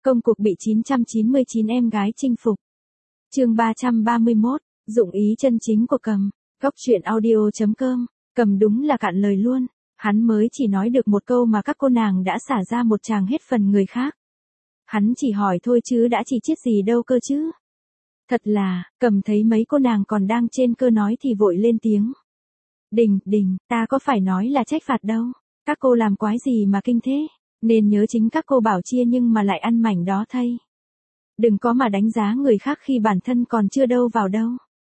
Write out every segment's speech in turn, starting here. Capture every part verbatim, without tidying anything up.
Công cuộc bị chín trăm chín mươi chín em gái chinh phục. Chương ba trăm ba mươi mốt, dụng ý chân chính của Cầm. Góc truyện audio chấm com. Cầm đúng là cạn lời luôn, hắn mới chỉ nói được một câu mà các cô nàng đã xả ra một tràng hết phần người khác. Hắn chỉ hỏi thôi chứ đã chỉ chiết gì đâu cơ chứ. Thật là, Cầm thấy mấy cô nàng còn đang trên cơ nói thì vội lên tiếng. Đình, đình, ta có phải nói là trách phạt đâu, các cô làm quái gì mà kinh thế, nên nhớ chính các cô bảo chia nhưng mà lại ăn mảnh đó thay. Đừng có mà đánh giá người khác khi bản thân còn chưa đâu vào đâu.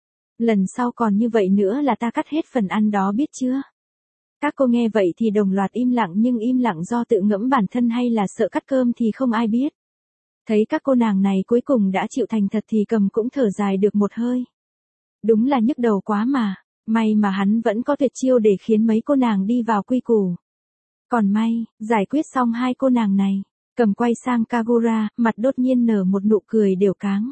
Lần sau còn như vậy nữa là ta cắt hết phần ăn đó biết chưa. Các cô nghe vậy thì đồng loạt im lặng, nhưng im lặng do tự ngẫm bản thân hay là sợ cắt cơm thì không ai biết. Thấy các cô nàng này cuối cùng đã chịu thành thật thì Cầm cũng thở dài được một hơi. Đúng là nhức đầu quá mà, may mà hắn vẫn có tuyệt chiêu để khiến mấy cô nàng đi vào quy củ. Còn may, giải quyết xong hai cô nàng này, Cầm quay sang Kagura, mặt đột nhiên nở một nụ cười đều cáng.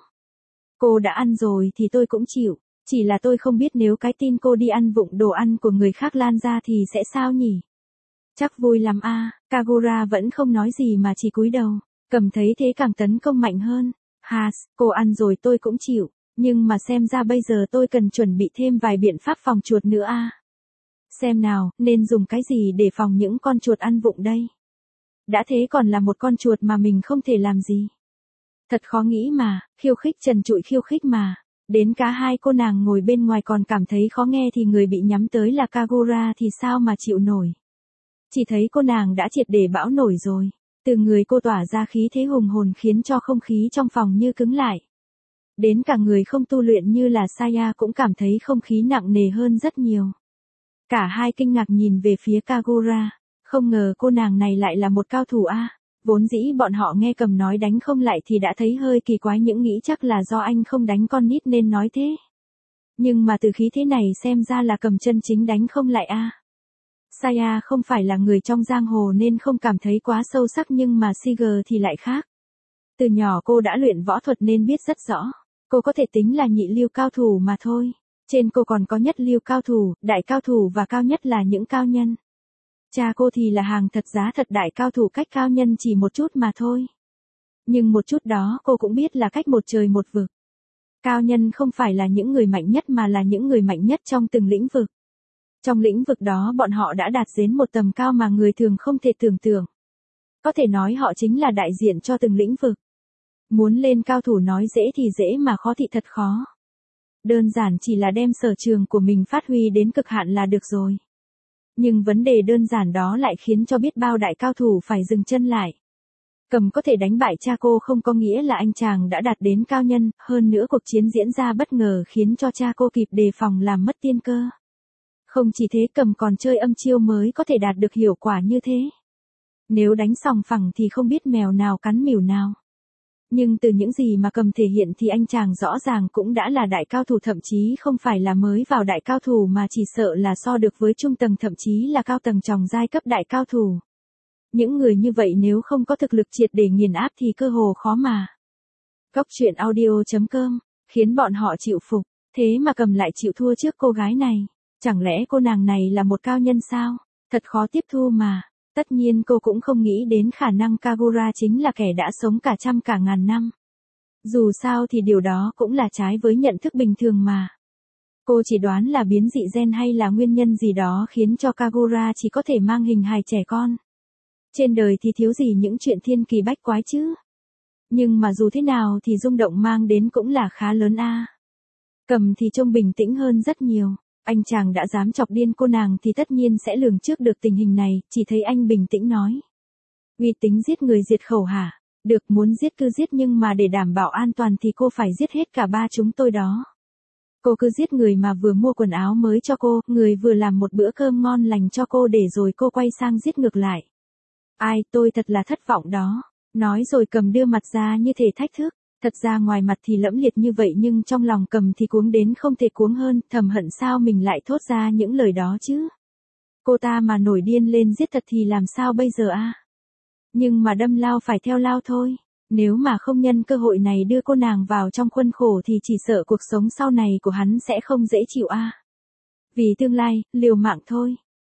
Cô đã ăn rồi thì tôi cũng chịu, chỉ là tôi không biết nếu cái tin cô đi ăn vụng đồ ăn của người khác lan ra thì sẽ sao nhỉ? Chắc vui lắm a. À. Kagura vẫn không nói gì mà chỉ cúi đầu. Cầm thấy thế càng tấn công mạnh hơn. Has, cô ăn rồi tôi cũng chịu, nhưng mà xem ra bây giờ tôi cần chuẩn bị thêm vài biện pháp phòng chuột nữa a. À. Xem nào, nên dùng cái gì để phòng những con chuột ăn vụng đây? Đã thế còn là một con chuột mà mình không thể làm gì. Thật khó nghĩ mà, khiêu khích trần trụi khiêu khích mà. Đến cả hai cô nàng ngồi bên ngoài còn cảm thấy khó nghe thì người bị nhắm tới là Kagura thì sao mà chịu nổi. Chỉ thấy cô nàng đã triệt để bão nổi rồi. Từ người cô tỏa ra khí thế hùng hồn khiến cho không khí trong phòng như cứng lại. Đến cả người không tu luyện như là Saya cũng cảm thấy không khí nặng nề hơn rất nhiều. Cả hai kinh ngạc nhìn về phía Kagura, không ngờ cô nàng này lại là một cao thủ a. À. Vốn dĩ bọn họ nghe Cầm nói đánh không lại thì đã thấy hơi kỳ quái, những nghĩ chắc là do anh không đánh con nít nên nói thế. Nhưng mà từ khí thế này xem ra là Cầm chân chính đánh không lại a. À. Saya không phải là người trong giang hồ nên không cảm thấy quá sâu sắc, nhưng mà Siger thì lại khác. Từ nhỏ cô đã luyện võ thuật nên biết rất rõ. Cô có thể tính là nhị lưu cao thủ mà thôi. Trên cô còn có nhất lưu cao thủ, đại cao thủ và cao nhất là những cao nhân. Cha cô thì là hàng thật giá thật đại cao thủ, cách cao nhân chỉ một chút mà thôi. Nhưng một chút đó cô cũng biết là cách một trời một vực. Cao nhân không phải là những người mạnh nhất mà là những người mạnh nhất trong từng lĩnh vực. Trong lĩnh vực đó bọn họ đã đạt đến một tầm cao mà người thường không thể tưởng tượng. Có thể nói họ chính là đại diện cho từng lĩnh vực. Muốn lên cao thủ nói dễ thì dễ mà khó thì thật khó. Đơn giản chỉ là đem sở trường của mình phát huy đến cực hạn là được rồi. Nhưng vấn đề đơn giản đó lại khiến cho biết bao đại cao thủ phải dừng chân lại. Cầm có thể đánh bại cha cô không có nghĩa là anh chàng đã đạt đến cao nhân, hơn nữa cuộc chiến diễn ra bất ngờ khiến cho cha cô kịp đề phòng làm mất tiên cơ. Không chỉ thế, Cầm còn chơi âm chiêu mới có thể đạt được hiệu quả như thế. Nếu đánh sòng phẳng thì không biết mèo nào cắn mỉu nào. Nhưng từ những gì mà Cầm thể hiện thì anh chàng rõ ràng cũng đã là đại cao thủ, thậm chí không phải là mới vào đại cao thủ mà chỉ sợ là so được với trung tầng, thậm chí là cao tầng tròng giai cấp đại cao thủ. Những người như vậy nếu không có thực lực triệt để nghiền áp thì cơ hồ khó mà. Góc truyện audio chấm com, khiến bọn họ chịu phục, thế mà Cầm lại chịu thua trước cô gái này. Chẳng lẽ cô nàng này là một cao nhân sao? Thật khó tiếp thu mà. Tất nhiên cô cũng không nghĩ đến khả năng Kagura chính là kẻ đã sống cả trăm cả ngàn năm. Dù sao thì điều đó cũng là trái với nhận thức bình thường mà. Cô chỉ đoán là biến dị gen hay là nguyên nhân gì đó khiến cho Kagura chỉ có thể mang hình hài trẻ con. Trên đời thì thiếu gì những chuyện thiên kỳ bách quái chứ. Nhưng mà dù thế nào thì rung động mang đến cũng là khá lớn a. À. Cầm thì trông bình tĩnh hơn rất nhiều. Anh chàng đã dám chọc điên cô nàng thì tất nhiên sẽ lường trước được tình hình này, chỉ thấy anh bình tĩnh nói. Uy tính giết người diệt khẩu hả? Được, muốn giết cứ giết, nhưng mà để đảm bảo an toàn thì cô phải giết hết cả ba chúng tôi đó. Cô cứ giết người mà vừa mua quần áo mới cho cô, người vừa làm một bữa cơm ngon lành cho cô để rồi cô quay sang giết ngược lại. Ai, tôi thật là thất vọng đó. Nói rồi Cầm đưa mặt ra như thể thách thức. Thật ra ngoài mặt thì lẫm liệt như vậy nhưng trong lòng Cầm thì cuống đến không thể cuống hơn, thầm hận sao mình lại thốt ra những lời đó chứ. Cô ta mà nổi điên lên giết thật thì làm sao bây giờ a? À? Nhưng mà đâm lao phải theo lao thôi. Nếu mà không nhân cơ hội này đưa cô nàng vào trong khuôn khổ thì chỉ sợ cuộc sống sau này của hắn sẽ không dễ chịu a. À? Vì tương lai, liều mạng thôi.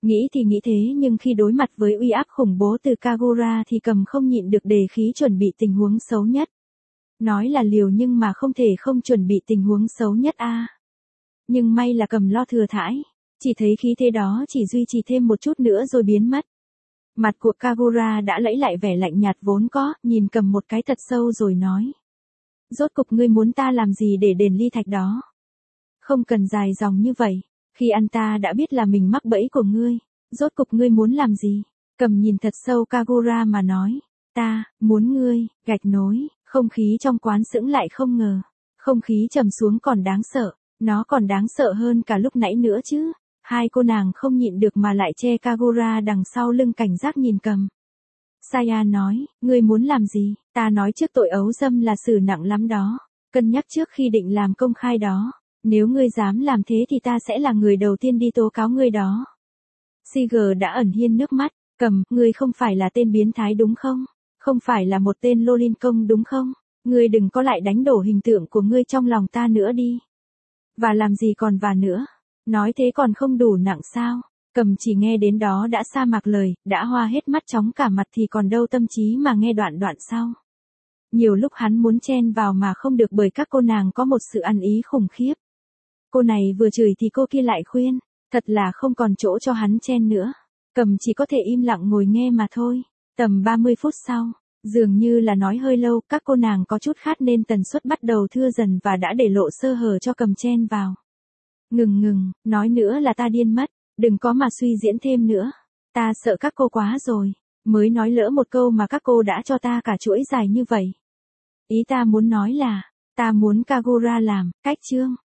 Nghĩ thì nghĩ thế nhưng khi đối mặt với uy áp khủng bố từ Kagura thì Cầm không nhịn được đề khí chuẩn bị tình huống xấu nhất. Nói là liều nhưng mà không thể không chuẩn bị tình huống xấu nhất a. À. Nhưng may là Cầm lo thừa thãi, chỉ thấy khí thế đó chỉ duy trì thêm một chút nữa rồi biến mất. Mặt của Kagura đã lấy lại vẻ lạnh nhạt vốn có, nhìn Cầm một cái thật sâu rồi nói. Rốt cục ngươi muốn ta làm gì để đền ly thạch đó? Không cần dài dòng như vậy, khi ăn ta đã biết là mình mắc bẫy của ngươi, rốt cục ngươi muốn làm gì? Cầm nhìn thật sâu Kagura mà nói, ta, muốn ngươi, gạch nối, không khí trong quán sững lại không ngờ. Không khí trầm xuống còn đáng sợ, nó còn đáng sợ hơn cả lúc nãy nữa chứ. Hai cô nàng không nhịn được mà lại che Kagura đằng sau lưng cảnh giác nhìn Cầm. Saya nói, ngươi muốn làm gì? Ta nói trước tội ấu dâm là xử nặng lắm đó. Cân nhắc trước khi định làm công khai đó. Nếu ngươi dám làm thế thì ta sẽ là người đầu tiên đi tố cáo ngươi đó. Siger đã ẩn hiên nước mắt. Cầm, ngươi không phải là tên biến thái đúng không? Không phải là một tên lô linh công đúng không? Ngươi đừng có lại đánh đổ hình tượng của ngươi trong lòng ta nữa đi. Và làm gì còn và nữa? Nói thế còn không đủ nặng sao? Cầm chỉ nghe đến đó đã sa mạc lời, đã hoa hết mắt chóng cả mặt thì còn đâu tâm trí mà nghe đoạn đoạn sau. Nhiều lúc hắn muốn chen vào mà không được bởi các cô nàng có một sự ăn ý khủng khiếp. Cô này vừa chửi thì cô kia lại khuyên, thật là không còn chỗ cho hắn chen nữa. Cầm chỉ có thể im lặng ngồi nghe mà thôi. Tầm ba mươi phút sau, dường như là nói hơi lâu, các cô nàng có chút khát nên tần suất bắt đầu thưa dần và đã để lộ sơ hở cho Cầm chen vào. Ngừng ngừng, nói nữa là ta điên mất, đừng có mà suy diễn thêm nữa. Ta sợ các cô quá rồi, mới nói lỡ một câu mà các cô đã cho ta cả chuỗi dài như vậy. Ý ta muốn nói là, ta muốn Kagura làm, cách chương.